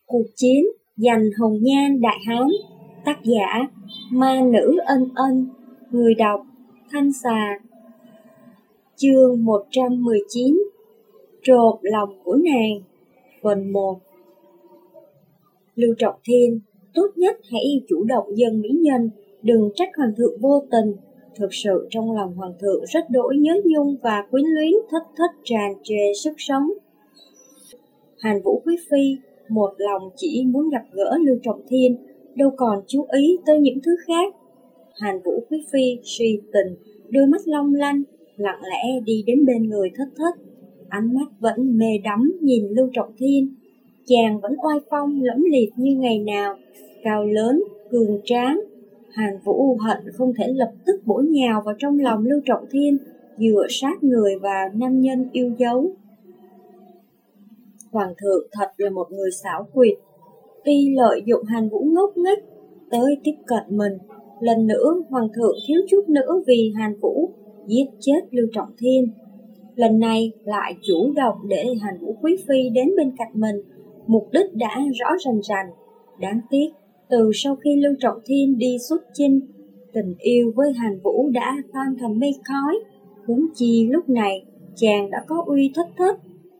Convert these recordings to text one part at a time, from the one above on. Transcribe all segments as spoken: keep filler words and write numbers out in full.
Cuộc chiến giành hồng nhan Đại Hán. Tác giả Ma Nữ Ân Ân. Người đọc Thanh Xà. Chương một trăm mười chín. Trộm lòng của nàng. Phần một. Lưu Trọng Thiên, tốt nhất hãy chủ động dâng mỹ nhân, đừng trách hoàng thượng vô tình. Thực sự trong lòng hoàng thượng rất đỗi nhớ nhung và quyến luyến Thất Thất tràn trề sức sống. Hàn Vũ quý phi một lòng chỉ muốn gặp gỡ Lưu Trọng Thiên, đâu còn chú ý tới những thứ khác. Hàn Vũ quý phi suy tình, đôi mắt long lanh, lặng lẽ đi đến bên người Thất Thất, ánh mắt vẫn mê đắm nhìn Lưu Trọng Thiên. Chàng vẫn oai phong lẫm liệt như ngày nào, cao lớn, cường tráng. Hàn Vũ hận không thể lập tức bổ nhào vào trong lòng Lưu Trọng Thiên, dựa sát người vào nam nhân yêu dấu. Hoàng thượng thật là một người xảo quyệt, y lợi dụng Hàn Vũ ngốc nghếch tới tiếp cận mình. Lần nữa hoàng thượng thiếu chút nữa vì Hàn Vũ giết chết Lưu Trọng Thiên. Lần này lại chủ động để Hàn Vũ quý phi đến bên cạnh mình, mục đích đã rõ rành rành. Đáng tiếc, từ sau khi Lưu Trọng Thiên đi xuất chinh, tình yêu với Hàn Vũ đã tan thành mây khói. Huống chi lúc này chàng đã có uy Thất Thất.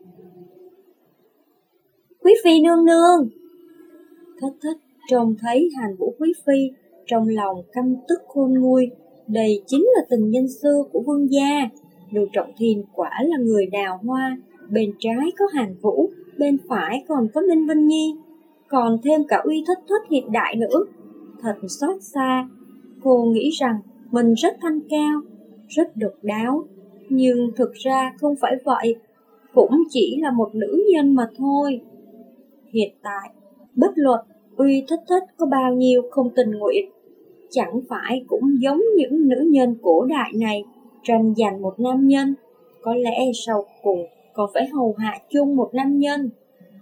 Quý phi nương nương! Thất Thất trông thấy Hàn Vũ quý phi, trong lòng căm tức khôn nguôi. Đây chính là tình nhân xưa của vương gia. Lưu Trọng Thiên quả là người đào hoa, bên trái có Hàn Vũ, bên phải còn có Ninh Vân Nhi, còn thêm cả uy Thất Thất hiện đại nữa. Thật xót xa. Cô nghĩ rằng mình rất thanh cao, rất độc đáo, nhưng thực ra không phải vậy, cũng chỉ là một nữ nhân mà thôi. Hiện tại, bất luận uy Thất Thất có bao nhiêu không tình nguyện, chẳng phải cũng giống những nữ nhân cổ đại này tranh giành một nam nhân, có lẽ sau cùng còn phải hầu hạ chung một nam nhân.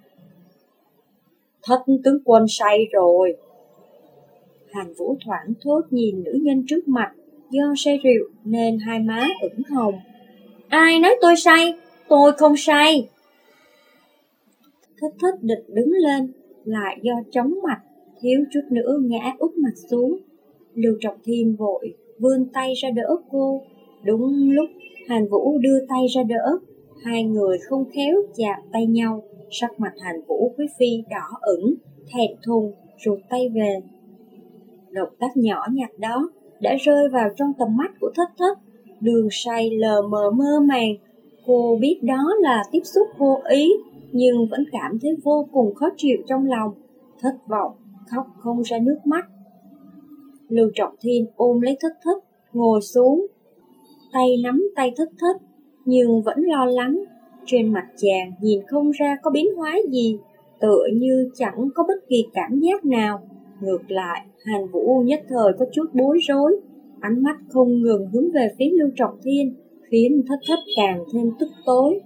Thất tướng quân say rồi. Hàn Vũ thoảng thốt nhìn nữ nhân trước mặt, do say rượu nên hai má ửng hồng. Ai nói tôi say? Tôi không say. Thất Thất định đứng lên, lại do chóng mặt, thiếu chút nữa ngã úp mặt xuống. Lưu Trọng Thiên vội vươn tay ra đỡ cô. Đúng lúc Hàn Vũ đưa tay ra đỡ, hai người không khéo chạm tay nhau. Sắc mặt Hàn Vũ quý phi đỏ ửng, thẹn thùng, rụt tay về. Động tác nhỏ nhặt đó đã rơi vào trong tầm mắt của Thất Thất. Đường say lờ mờ mơ màng, cô biết đó là tiếp xúc vô ý, nhưng vẫn cảm thấy vô cùng khó chịu trong lòng, thất vọng, khóc không ra nước mắt. Lưu Trọng Thiên ôm lấy Thất Thất, ngồi xuống, tay nắm tay Thất Thất, nhưng vẫn lo lắng. Trên mặt chàng nhìn không ra có biến hóa gì, tựa như chẳng có bất kỳ cảm giác nào. Ngược lại, Hàn Vũ nhất thời có chút bối rối, ánh mắt không ngừng hướng về phía Lưu Trọng Thiên, khiến Thất Thất càng thêm tức tối.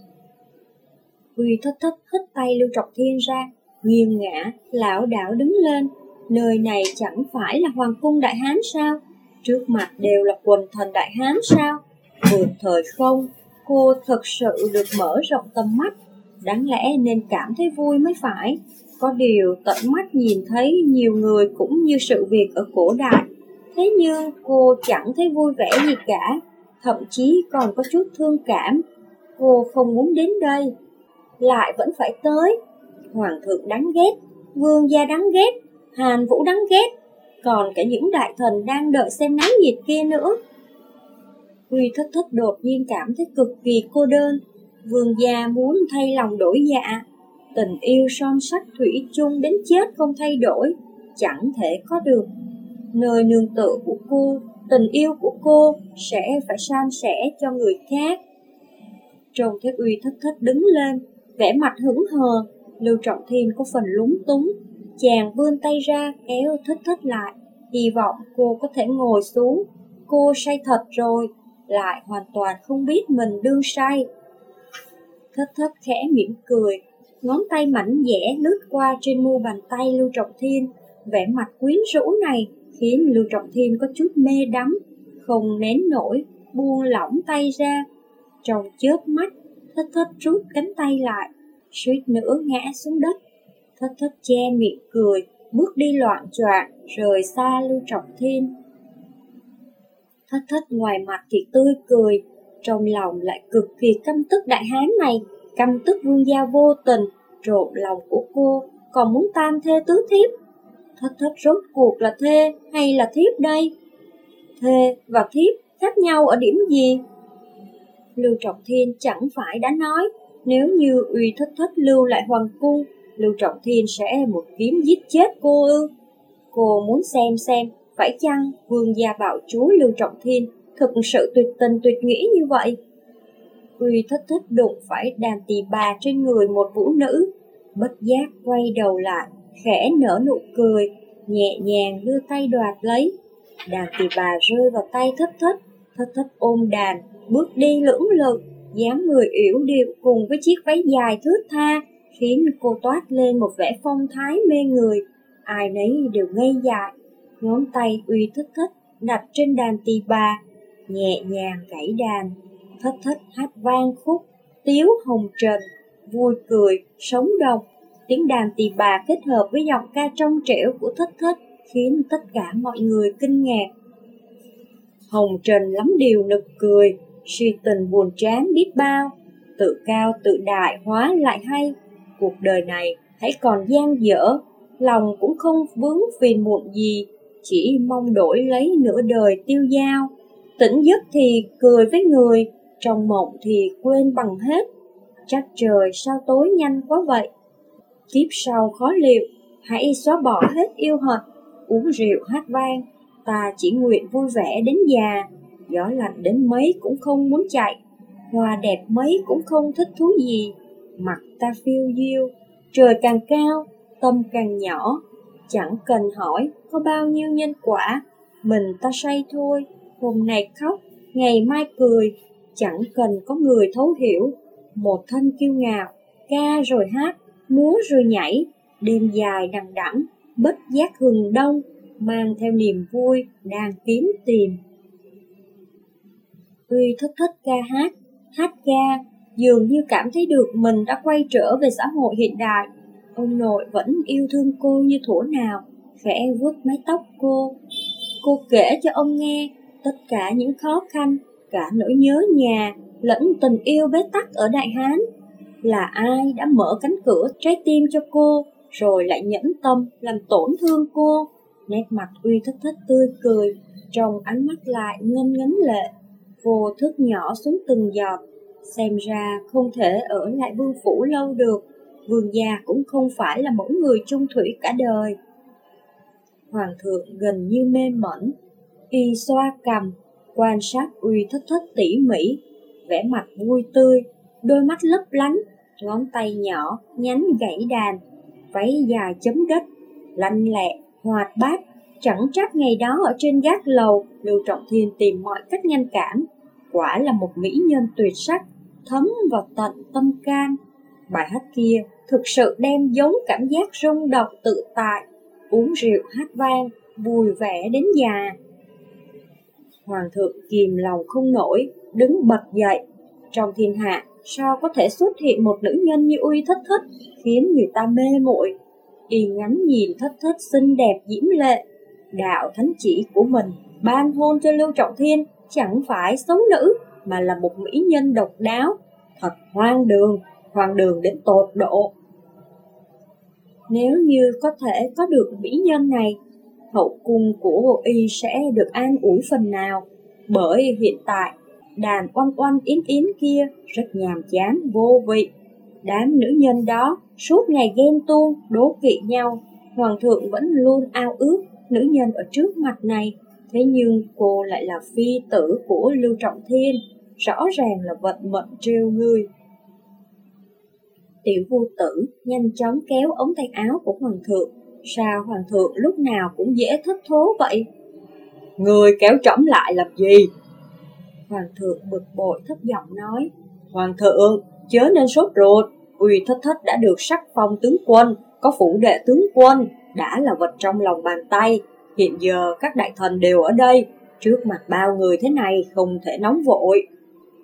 Uy Thất Thất hất tay Lưu Trọng Thiên ra, nghiêng ngã, lảo đảo đứng lên. Nơi này chẳng phải là hoàng cung Đại Hán sao? Trước mặt đều là quần thần Đại Hán sao? Vượt thời không, cô thật sự được mở rộng tầm mắt, đáng lẽ nên cảm thấy vui mới phải. Có điều tận mắt nhìn thấy nhiều người cũng như sự việc ở cổ đại, thế nhưng cô chẳng thấy vui vẻ gì cả, thậm chí còn có chút thương cảm. Cô không muốn đến đây, lại vẫn phải tới. Hoàng thượng đáng ghét, vương gia đáng ghét, Hàn Vũ đáng ghét, còn cả những đại thần đang đợi xem náo nhiệt kia nữa. Uy Thất Thất đột nhiên cảm thấy cực kỳ cô đơn. Vương gia muốn thay lòng đổi dạ, tình yêu son sắt thủy chung đến chết không thay đổi, chẳng thể có được. Nơi nương tựa của cô, tình yêu của cô sẽ phải san sẻ cho người khác. Trông thấy Uy Thất Thất đứng lên, vẻ mặt hững hờ, Lưu Trọng Thiên có phần lúng túng. Chàng vươn tay ra kéo Thất Thất lại, hy vọng cô có thể ngồi xuống. Cô say thật rồi, lại hoàn toàn không biết mình đương say. Thất Thất khẽ mỉm cười, ngón tay mảnh dẻ lướt qua trên mu bàn tay Lưu Trọng Thiên. Vẻ mặt quyến rũ này khiến Lưu Trọng Thiên có chút mê đắm, không nén nổi, buông lỏng tay ra. Trong chớp mắt, Thất Thất rút cánh tay lại, suýt nữa ngã xuống đất. Thất Thất che miệng cười, bước đi loạng choạng rời xa Lưu Trọng Thiên. Thất Thất ngoài mặt thì tươi cười, trong lòng lại cực kỳ căm tức đại hán này, căm tức vương gia vô tình trộn lòng của cô, còn muốn tam thê tứ thiếp. Thất Thất rốt cuộc là thê hay là thiếp đây? Thê và thiếp khác nhau ở điểm gì? Lưu Trọng Thiên chẳng phải đã nói, nếu như Uy Thất Thất lưu lại hoàng cung, Lưu Trọng Thiên sẽ một kiếm giết chết cô ư? Cô muốn xem xem, phải chăng vương gia bạo chúa Lưu Trọng Thiên thực sự tuyệt tình tuyệt nghĩa như vậy? Uy Thất Thất đụng phải đàn tỳ bà trên người một vũ nữ, bất giác quay đầu lại, khẽ nở nụ cười, nhẹ nhàng đưa tay đoạt lấy. Đàn tỳ bà rơi vào tay Thất Thất, Thất Thất ôm đàn, bước đi lưỡng lự, dáng người yểu điệu cùng với chiếc váy dài thướt tha, khiến cô toát lên một vẻ phong thái mê người. Ai nấy đều ngây dại. Ngón tay Uy Thất Thất đặt trên đàn tỳ bà, nhẹ nhàng gảy đàn. Thất Thất hát vang khúc Tiếu Hồng Trần, vui cười, sống động. Tiếng đàn tỳ bà kết hợp với giọng ca trong trẻo của Thất Thất khiến tất cả mọi người kinh ngạc. Hồng Trần lắm điều nực cười, suy tình buồn chán biết bao, tự cao tự đại hóa lại hay. Cuộc đời này hãy còn dang dở, lòng cũng không vướng phiền muộn gì, chỉ mong đổi lấy nửa đời tiêu dao. Tỉnh giấc thì cười với người, trong mộng thì quên bằng hết. Chắc trời sao tối nhanh quá vậy. Kiếp sau khó liệu, hãy xóa bỏ hết yêu hận, uống rượu hát vang. Ta chỉ nguyện vui vẻ đến già, gió lạnh đến mấy cũng không muốn chạy, hoa đẹp mấy cũng không thích thú gì. Mặt ta phiêu diêu, trời càng cao, tâm càng nhỏ. Chẳng cần hỏi có bao nhiêu nhân quả, mình ta say thôi. Hôm nay khóc, ngày mai cười, chẳng cần có người thấu hiểu. Một thân kiêu ngạo, ca rồi hát, múa rồi nhảy, đêm dài đằng đẵng, bất giác hừng đông, mang theo niềm vui đang kiếm tìm. Uy Thất Thất ca hát, hát ca, dường như cảm thấy được mình đã quay trở về xã hội hiện đại. Ông nội vẫn yêu thương cô như thuở nào, khẽ vuốt mái tóc cô. Cô kể cho ông nghe tất cả những khó khăn, cả nỗi nhớ nhà, lẫn tình yêu bế tắc ở Đại Hán. Là ai đã mở cánh cửa trái tim cho cô, rồi lại nhẫn tâm làm tổn thương cô? Nét mặt Uy Thất Thất tươi cười, trong ánh mắt lại ngân ngấn lệ, vô thức nhỏ xuống từng giọt. Xem ra không thể ở lại vương phủ lâu được, vương gia cũng không phải là mẫu người chung thủy cả đời. Hoàng thượng gần như mê mẩn, y xoa cằm, quan sát Uy Thất Thất tỉ mỉ, vẻ mặt vui tươi, đôi mắt lấp lánh, ngón tay nhỏ nhánh gãy đàn, váy dài chấm đất, lanh lẹ, hoạt bát. Chẳng trách ngày đó ở trên gác lầu, Lưu Trọng Thiên tìm mọi cách ngăn cản. Quả là một mỹ nhân tuyệt sắc, thấm vào tận tâm can. Bài hát kia thực sự đem giống cảm giác rung động tự tại, uống rượu hát vang, vui vẻ đến già. Hoàng thượng kìm lòng không nổi, đứng bật dậy. Trong thiên hạ, sao có thể xuất hiện một nữ nhân như Uy Thất Thất, khiến người ta mê muội. Y ngắm nhìn Thất Thất xinh đẹp diễm lệ, đạo thánh chỉ của mình ban hôn cho Lưu Trọng Thiên chẳng phải sống nữ, mà là một mỹ nhân độc đáo. Thật hoang đường, hoang đường đến tột độ. Nếu như có thể có được mỹ nhân này, hậu cung của Y sẽ được an ủi phần nào. Bởi hiện tại, đàn oanh oanh yến yến kia rất nhàm chán vô vị. Đám nữ nhân đó suốt ngày ghen tuông, đố kỵ nhau. Hoàng thượng vẫn luôn ao ước nữ nhân ở trước mặt này. Thế nhưng cô lại là phi tử của Lưu Trọng Thiên, rõ ràng là vận mệnh trêu ngươi. Tiểu Vu Tử nhanh chóng kéo ống tay áo của Hoàng thượng. Sao Hoàng thượng lúc nào cũng dễ thất thố vậy? Người kéo trẫm lại làm gì? Hoàng thượng bực bội thấp giọng nói. Hoàng thượng, chớ nên sốt ruột. Uy Thất Thất đã được sắc phong tướng quân, có phủ đệ tướng quân, đã là vật trong lòng bàn tay. Hiện giờ các đại thần đều ở đây, trước mặt bao người thế này không thể nóng vội.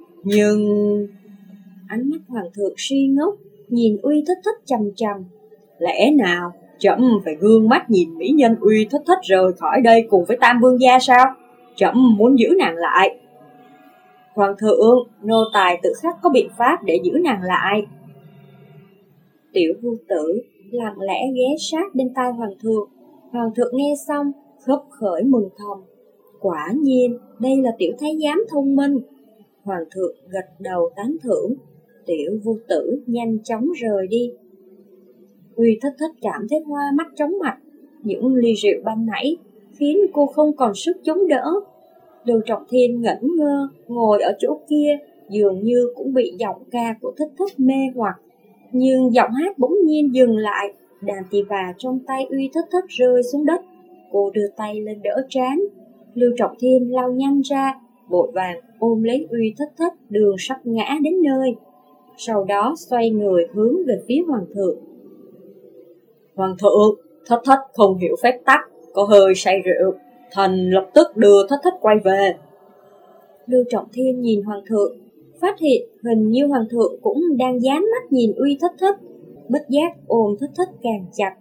Nhưng... Ánh mắt Hoàng thượng suy ngốc, nhìn Uy Thất Thất chằm chằm. Lẽ nào trẫm phải gương mắt nhìn mỹ nhân Uy Thất Thất rời khỏi đây cùng với Tam Vương gia sao? Trẫm muốn giữ nàng lại. Hoàng thượng, nô tài tự khắc có biện pháp để giữ nàng lại. Tiểu Vu Tử lặng lẽ ghé sát bên tai hoàng thượng. Hoàng thượng nghe xong khấp khởi mừng thầm. Quả nhiên đây là tiểu thái giám thông minh. Hoàng thượng gật đầu tán thưởng. Tiểu Vu Tử nhanh chóng rời đi. Uy Thất Thất cảm thấy hoa mắt chóng mặt. Những ly rượu ban nãy khiến cô không còn sức chống đỡ. Lưu Trọng Thiên ngẩn ngơ ngồi ở chỗ kia, dường như cũng bị giọng ca của Thất Thất mê hoặc. Nhưng giọng hát bỗng nhiên dừng lại, đàn tỳ bà trong tay Uy Thất Thất rơi xuống đất. Cô đưa tay lên đỡ trán. Lưu Trọng Thiên lao nhanh ra, vội vàng ôm lấy Uy Thất Thất, đường sắp ngã đến nơi. Sau đó xoay người hướng về phía hoàng thượng. Hoàng thượng, Thất Thất không hiểu phép tắc, có hơi say rượu, thần lập tức đưa Thất Thất quay về. Lưu Trọng Thiên nhìn hoàng thượng, phát hiện hình như hoàng thượng cũng đang dán mắt nhìn Uy Thất Thất, bất giác ôm Thất Thất càng chặt.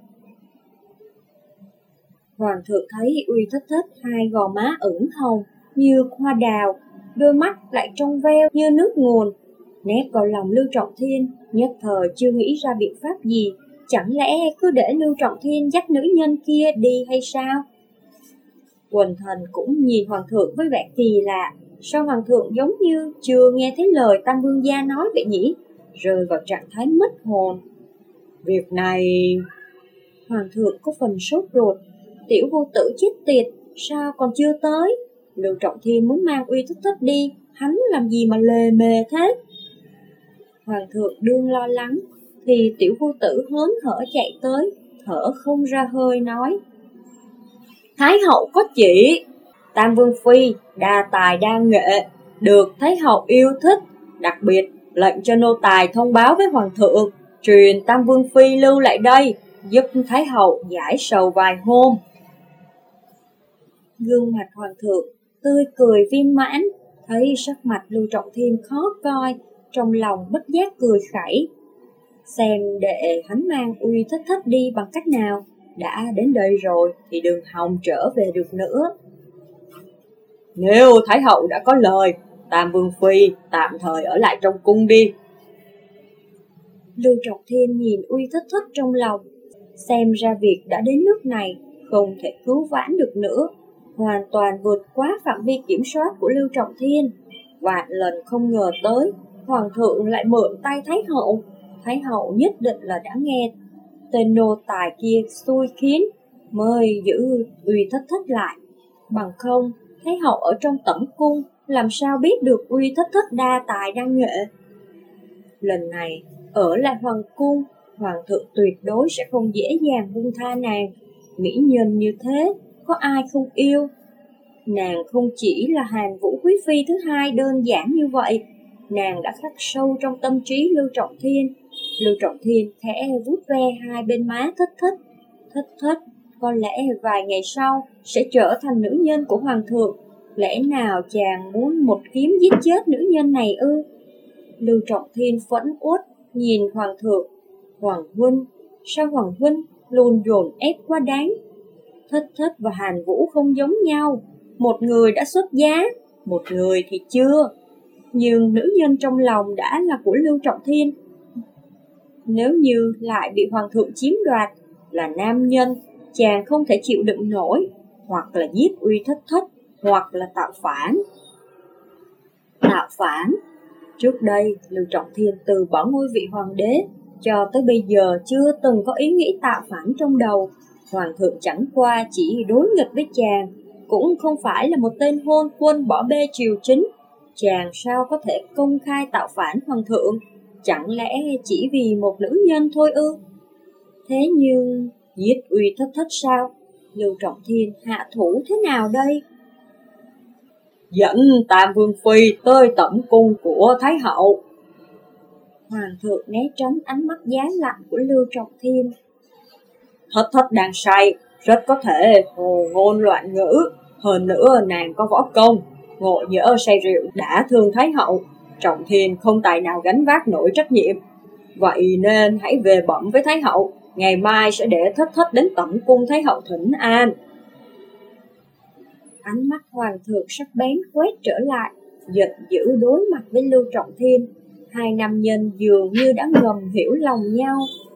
Hoàng thượng thấy Uy Thất Thất hai gò má ửng hồng như hoa đào, đôi mắt lại trong veo như nước nguồn. Nét vào lòng Lưu Trọng Thiên, nhất thời chưa nghĩ ra biện pháp gì. Chẳng lẽ cứ để Lưu Trọng Thiên dắt nữ nhân kia đi hay sao? Quần thần cũng nhìn hoàng thượng với vẻ kỳ lạ. Sao hoàng thượng giống như chưa nghe thấy lời Tam Vương gia nói vậy nhỉ? Rơi vào trạng thái mất hồn. Việc này... Hoàng thượng có phần sốt ruột. Tiểu Vô Tử chết tiệt, sao còn chưa tới? Lưu Trọng Thiên muốn mang Uy Thất Thất đi, hắn làm gì mà lề mề thế? Hoàng thượng đương lo lắng, thì Tiểu Vô Tử hớn hở chạy tới, thở không ra hơi nói. Thái hậu có chỉ, Tam Vương Phi đa tài đa nghệ, được Thái hậu yêu thích, đặc biệt lệnh cho nô tài thông báo với hoàng thượng, truyền Tam Vương Phi lưu lại đây, giúp Thái hậu giải sầu vài hôm. Gương mặt hoàng thượng tươi cười viên mãn, thấy sắc mặt Lưu Trọng Thiên khó coi, trong lòng bất giác cười khẩy. Xem để hắn mang Uy Thất Thất đi bằng cách nào, đã đến đây rồi thì đừng hòng trở về được nữa. Nếu Thái hậu đã có lời, Tam Vương Phi tạm thời ở lại trong cung đi. Lưu Trọng Thiên nhìn Uy Thất Thất trong lòng, xem ra việc đã đến nước này, không thể cứu vãn được nữa, hoàn toàn vượt quá phạm vi kiểm soát của Lưu Trọng Thiên. Vạn lần không ngờ tới, hoàng thượng lại mượn tay Thái hậu. Thái hậu nhất định là đã nghe tên nô tài kia xui khiến, mới giữ Uy Thất Thất lại. Bằng không, Thái hậu ở trong tẩm cung làm sao biết được Uy Thất Thất đa tài đa nghệ. Lần này, ở lại hoàng cung, hoàng thượng tuyệt đối sẽ không dễ dàng buông tha nàng. Mỹ nhân như thế, có ai không yêu? Nàng không chỉ là Hàn Vũ quý phi thứ hai đơn giản như vậy, nàng đã khắc sâu trong tâm trí Lưu Trọng Thiên. Lưu Trọng Thiên khẽ vuốt ve hai bên má Thất Thất. Thất Thất có lẽ vài ngày sau sẽ trở thành nữ nhân của hoàng thượng. Lẽ nào chàng muốn một kiếm giết chết nữ nhân này ư? Lưu Trọng Thiên phẫn uất nhìn hoàng thượng. Hoàng huynh, sao hoàng huynh luôn dồn ép quá đáng? Thất Thất và Hàn Vũ không giống nhau, một người đã xuất giá, một người thì chưa. Nhưng nữ nhân trong lòng đã là của Lưu Trọng Thiên. Nếu như lại bị hoàng thượng chiếm đoạt, là nam nhân, chàng không thể chịu đựng nổi, hoặc là giết Uy Thất Thất, hoặc là tạo phản. Tạo phản? Trước đây, Lưu Trọng Thiên từ bỏ ngôi vị hoàng đế, cho tới bây giờ chưa từng có ý nghĩ tạo phản trong đầu. Hoàng thượng chẳng qua chỉ đối nghịch với chàng, cũng không phải là một tên hôn quân bỏ bê triều chính. Chàng sao có thể công khai tạo phản hoàng thượng? Chẳng lẽ chỉ vì một nữ nhân thôi ư? Thế nhưng, giết Uy Thất Thất sao? Lưu Trọng Thiên hạ thủ thế nào đây? Dẫn Tam Vương Phi tới tẩm cung của Thái hậu. Hoàng thượng né tránh ánh mắt giá lạnh của Lưu Trọng Thiên. Thất Thất đang say, rất có thể hồ ngôn loạn ngữ. Hơn nữa nàng có võ công, ngộ nhỡ say rượu đã thương Thái hậu, Trọng Thiên không tài nào gánh vác nổi trách nhiệm. Vậy nên hãy về bẩm với Thái hậu, Ngày mai sẽ để Thất Thất đến tẩm cung Thái hậu thỉnh an. Ánh mắt hoàng thượng sắc bén quét trở lại, giận dữ đối mặt với Lưu Trọng Thiên. Hai nam nhân dường như đã ngầm hiểu lòng nhau,